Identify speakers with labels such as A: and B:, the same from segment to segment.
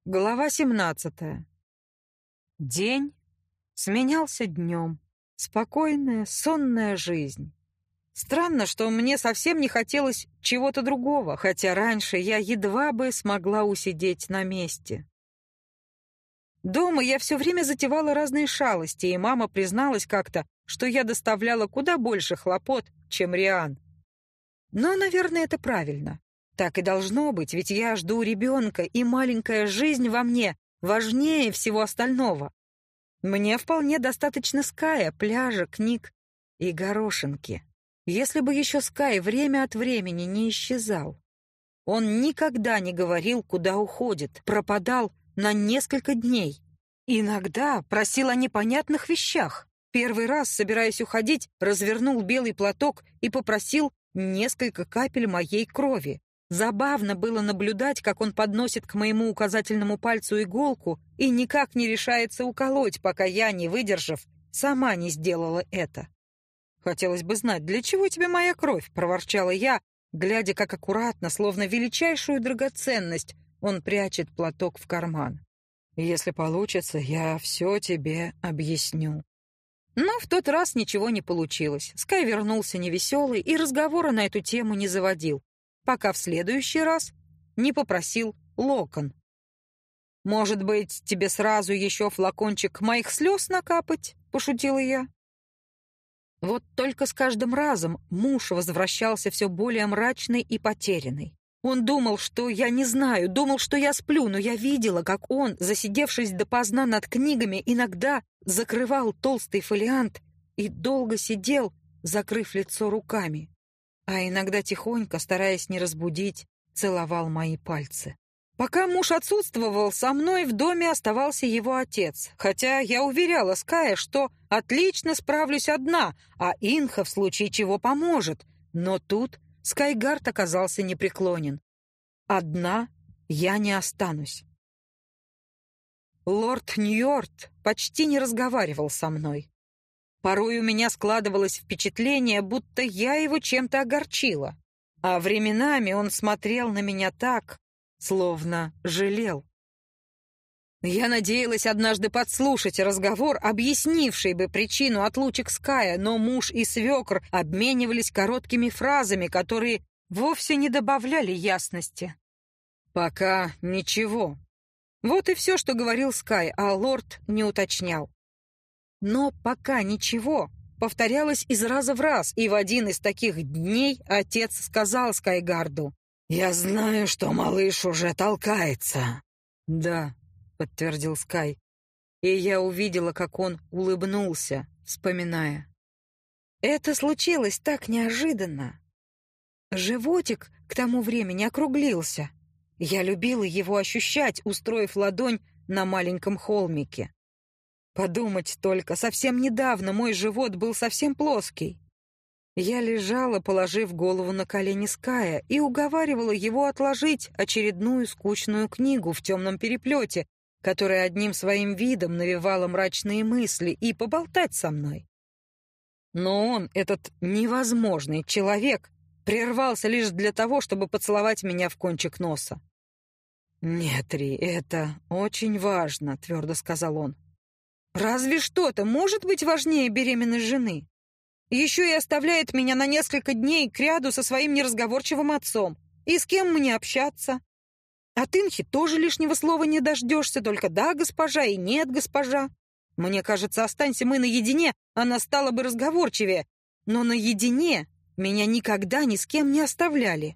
A: Глава 17. День сменялся днем. Спокойная, сонная жизнь. Странно, что мне совсем не хотелось чего-то другого, хотя раньше я едва бы смогла усидеть на месте. Дома я все время затевала разные шалости, и мама призналась как-то, что я доставляла куда больше хлопот, чем Риан. Но, наверное, это правильно. Так и должно быть, ведь я жду ребенка, и маленькая жизнь во мне важнее всего остального. Мне вполне достаточно Ская, пляжа, книг и горошинки. Если бы еще Скай время от времени не исчезал. Он никогда не говорил, куда уходит, пропадал на несколько дней. Иногда просил о непонятных вещах. Первый раз, собираясь уходить, развернул белый платок и попросил несколько капель моей крови. Забавно было наблюдать, как он подносит к моему указательному пальцу иголку и никак не решается уколоть, пока я, не выдержав, сама не сделала это. «Хотелось бы знать, для чего тебе моя кровь?» — проворчала я, глядя, как аккуратно, словно величайшую драгоценность, он прячет платок в карман. «Если получится, я все тебе объясню». Но в тот раз ничего не получилось. Скай вернулся невеселый и разговора на эту тему не заводил, пока в следующий раз не попросил локон. «Может быть, тебе сразу еще флакончик моих слез накапать?» — пошутила я. Вот только с каждым разом муж возвращался все более мрачный и потерянный. Он думал, что я не знаю, думал, что я сплю, но я видела, как он, засидевшись допоздна над книгами, иногда закрывал толстый фолиант и долго сидел, закрыв лицо руками. А иногда тихонько, стараясь не разбудить, целовал мои пальцы. Пока муж отсутствовал, со мной в доме оставался его отец, хотя я уверяла Ская, что отлично справлюсь одна, а Инха в случае чего поможет. Но тут Скайгард оказался непреклонен. Одна я не останусь. Лорд Ньорд почти не разговаривал со мной. Порой у меня складывалось впечатление, будто я его чем-то огорчила, а временами он смотрел на меня так, словно жалел. Я надеялась однажды подслушать разговор, объяснивший бы причину отлучек Ская, но муж и свекр обменивались короткими фразами, которые вовсе не добавляли ясности. «Пока ничего». Вот и все, что говорил Скай, а лорд не уточнял. Но «пока ничего» повторялось из раза в раз, и в один из таких дней отец сказал Скайгарду: «Я знаю, что малыш уже толкается». «Да», — подтвердил Скай, и я увидела, как он улыбнулся, вспоминая. Это случилось так неожиданно. Животик к тому времени округлился. Я любила его ощущать, устроив ладонь на маленьком холмике. Подумать только, совсем недавно мой живот был совсем плоский. Я лежала, положив голову на колени Ская, и уговаривала его отложить очередную скучную книгу в темном переплете, которая одним своим видом навевала мрачные мысли, и поболтать со мной. Но он, этот невозможный человек, прервался лишь для того, чтобы поцеловать меня в кончик носа. «Нет, Ри, это очень важно», — твердо сказал он. «Разве что-то может быть важнее беременной жены? Еще и оставляет меня на несколько дней кряду со своим неразговорчивым отцом. И с кем мне общаться? От Инхи тоже лишнего слова не дождешься, только «да, госпожа» и «нет, госпожа». Мне кажется, останься мы наедине, она стала бы разговорчивее, но наедине меня никогда ни с кем не оставляли.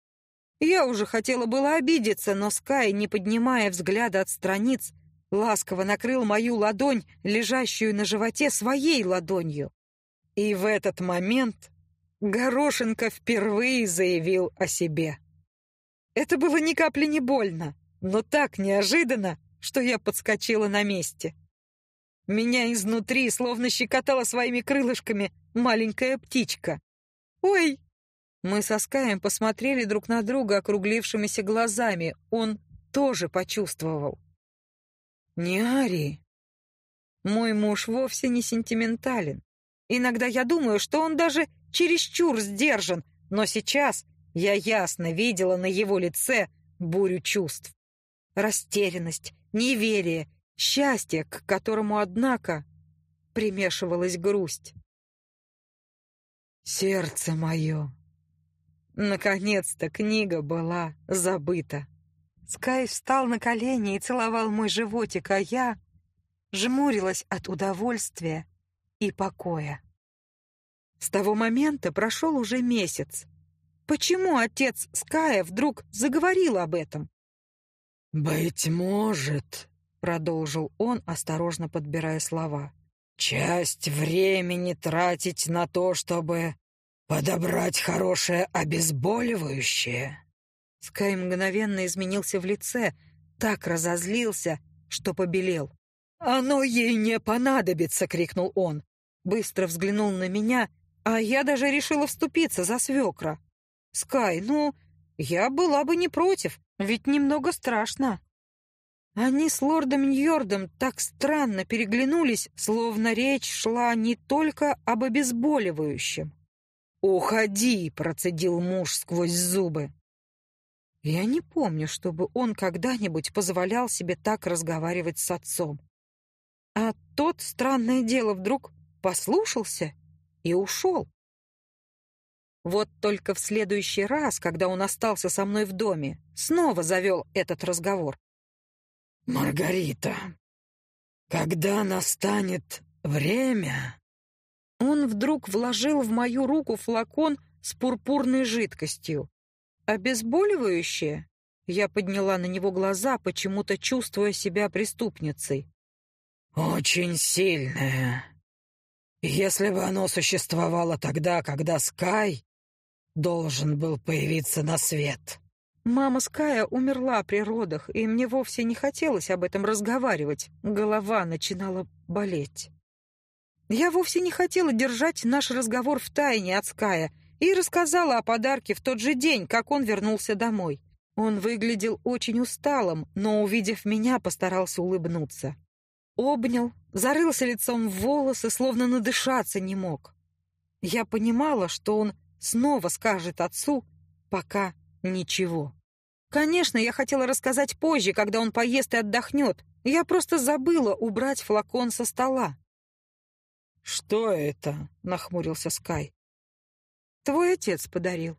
A: Я уже хотела было обидеться, но Скай, не поднимая взгляда от страниц, ласково накрыл мою ладонь, лежащую на животе, своей ладонью. И в этот момент Горошинка впервые заявил о себе. Это было ни капли не больно, но так неожиданно, что я подскочила на месте. Меня изнутри словно щекотала своими крылышками маленькая птичка. «Ой!» Мы со Скаем посмотрели друг на друга округлившимися глазами. Он тоже почувствовал. «Не ори!» Мой муж вовсе не сентиментален. Иногда я думаю, что он даже чересчур сдержан, но сейчас я ясно видела на его лице бурю чувств. растерянность, неверие, счастье, к которому, однако, примешивалась грусть. Сердце мое! Наконец-то книга была забыта. Скай встал на колени и целовал мой животик, а я жмурилась от удовольствия и покоя. С того момента прошел уже месяц. Почему отец Ская вдруг заговорил об этом?
B: «Быть может, — продолжил он, осторожно подбирая слова, — часть времени тратить на то, чтобы подобрать хорошее обезболивающее».
A: Скай мгновенно изменился в лице, так разозлился, что побелел. «Оно ей не понадобится!» — крикнул он. Быстро взглянул на меня, а я даже решила вступиться за свекра. «Скай, ну, я была бы не против, ведь немного страшно». Они с лордом Ньордом так странно переглянулись, словно речь шла не только об обезболивающем. «Уходи!» — процедил муж сквозь зубы. Я не помню, чтобы он когда-нибудь позволял себе так разговаривать с отцом. А тот, странное дело, вдруг послушался и ушел. Вот только в следующий раз, когда он остался со мной в доме, снова завел этот разговор.
B: «Маргарита, когда настанет время...»
A: Он вдруг вложил в мою руку флакон с пурпурной жидкостью. «Обезболивающее?» Я подняла на него глаза, почему-то чувствуя себя преступницей.
B: «Очень сильное. Если бы оно существовало тогда, когда Скай должен был появиться на свет».
A: Мама Ская умерла при родах, и мне вовсе не хотелось об этом разговаривать. Голова начинала болеть. Я вовсе не хотела держать наш разговор в тайне от Ская и рассказала о подарке в тот же день, как он вернулся домой. Он выглядел очень усталым, но, увидев меня, постарался улыбнуться. Обнял, зарылся лицом в волосы, словно надышаться не мог. Я понимала, что он снова скажет отцу, пока ничего. Конечно, я хотела рассказать позже, когда он поест и отдохнет. Я просто забыла убрать флакон со стола.
B: «Что это?» — нахмурился Скай.
A: «Твой отец подарил».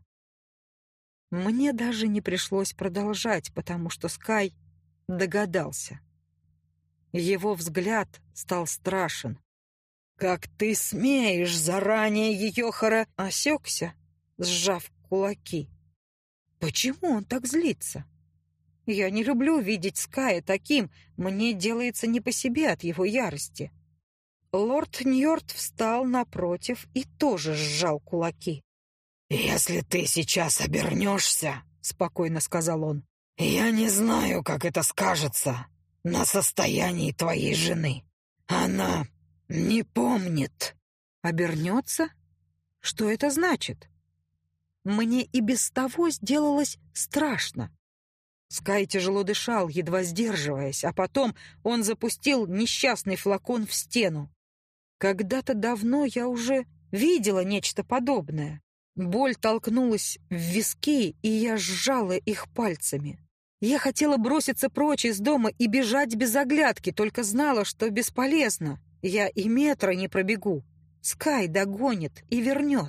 A: Мне даже не пришлось продолжать, потому что Скай догадался. Его взгляд стал страшен.
B: «Как ты смеешь заранее ее
A: Осекся, сжав кулаки. Почему он так злится? Я не люблю видеть Ская таким, мне делается не по себе от его ярости. Лорд Ньорд встал напротив и тоже сжал кулаки.
B: «Если ты сейчас обернешься, — спокойно сказал он, — я не знаю, как это скажется на состоянии твоей жены. Она не помнит».
A: Обернется? Что это значит? Мне и без того сделалось страшно. Скай тяжело дышал, едва сдерживаясь, а потом он запустил несчастный флакон в стену. Когда-то давно я уже видела нечто подобное. Боль толкнулась в виски, и я сжала их пальцами. Я хотела броситься прочь из дома и бежать без оглядки, только знала, что бесполезно. Я и метра не пробегу. Скай догонит и вернет.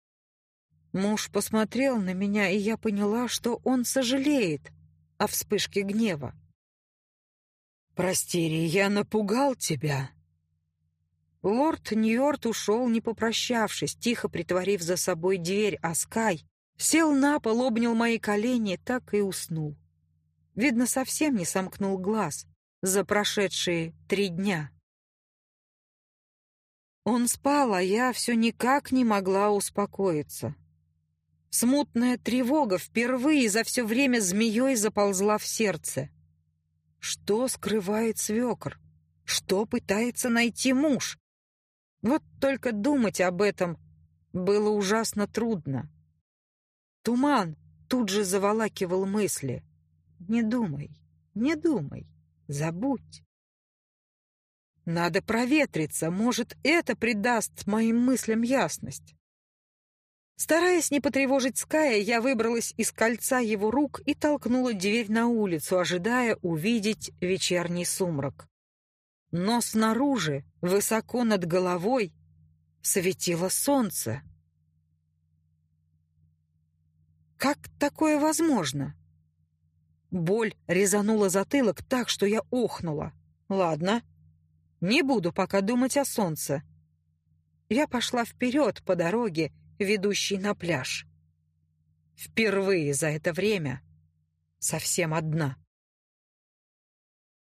A: Муж посмотрел на меня, и я поняла, что он сожалеет о вспышке гнева.
B: «Прости, Ри, я напугал тебя».
A: Лорд Ньорд ушел, не попрощавшись, тихо притворив за собой дверь, а Скай сел на пол, обнял мои колени, так и уснул. Видно, совсем не сомкнул глаз за прошедшие 3 дня. Он спал, а я все никак не могла успокоиться. Смутная тревога впервые за все время змеей заползла в сердце. Что скрывает свекр? Что пытается найти муж? Вот только думать об этом было ужасно трудно. Туман тут же заволакивал мысли. Не думай, не думай, забудь. Надо проветриться, может, это придаст моим мыслям ясность. Стараясь не потревожить Ская, я выбралась из кольца его рук и толкнула дверь на улицу, ожидая увидеть вечерний сумрак. Но снаружи, высоко над головой, светило солнце. Как такое возможно? Боль резанула затылок так, что я охнула. Ладно, не буду пока думать о солнце. Я пошла вперед по дороге, ведущей на пляж. Впервые за это время совсем одна.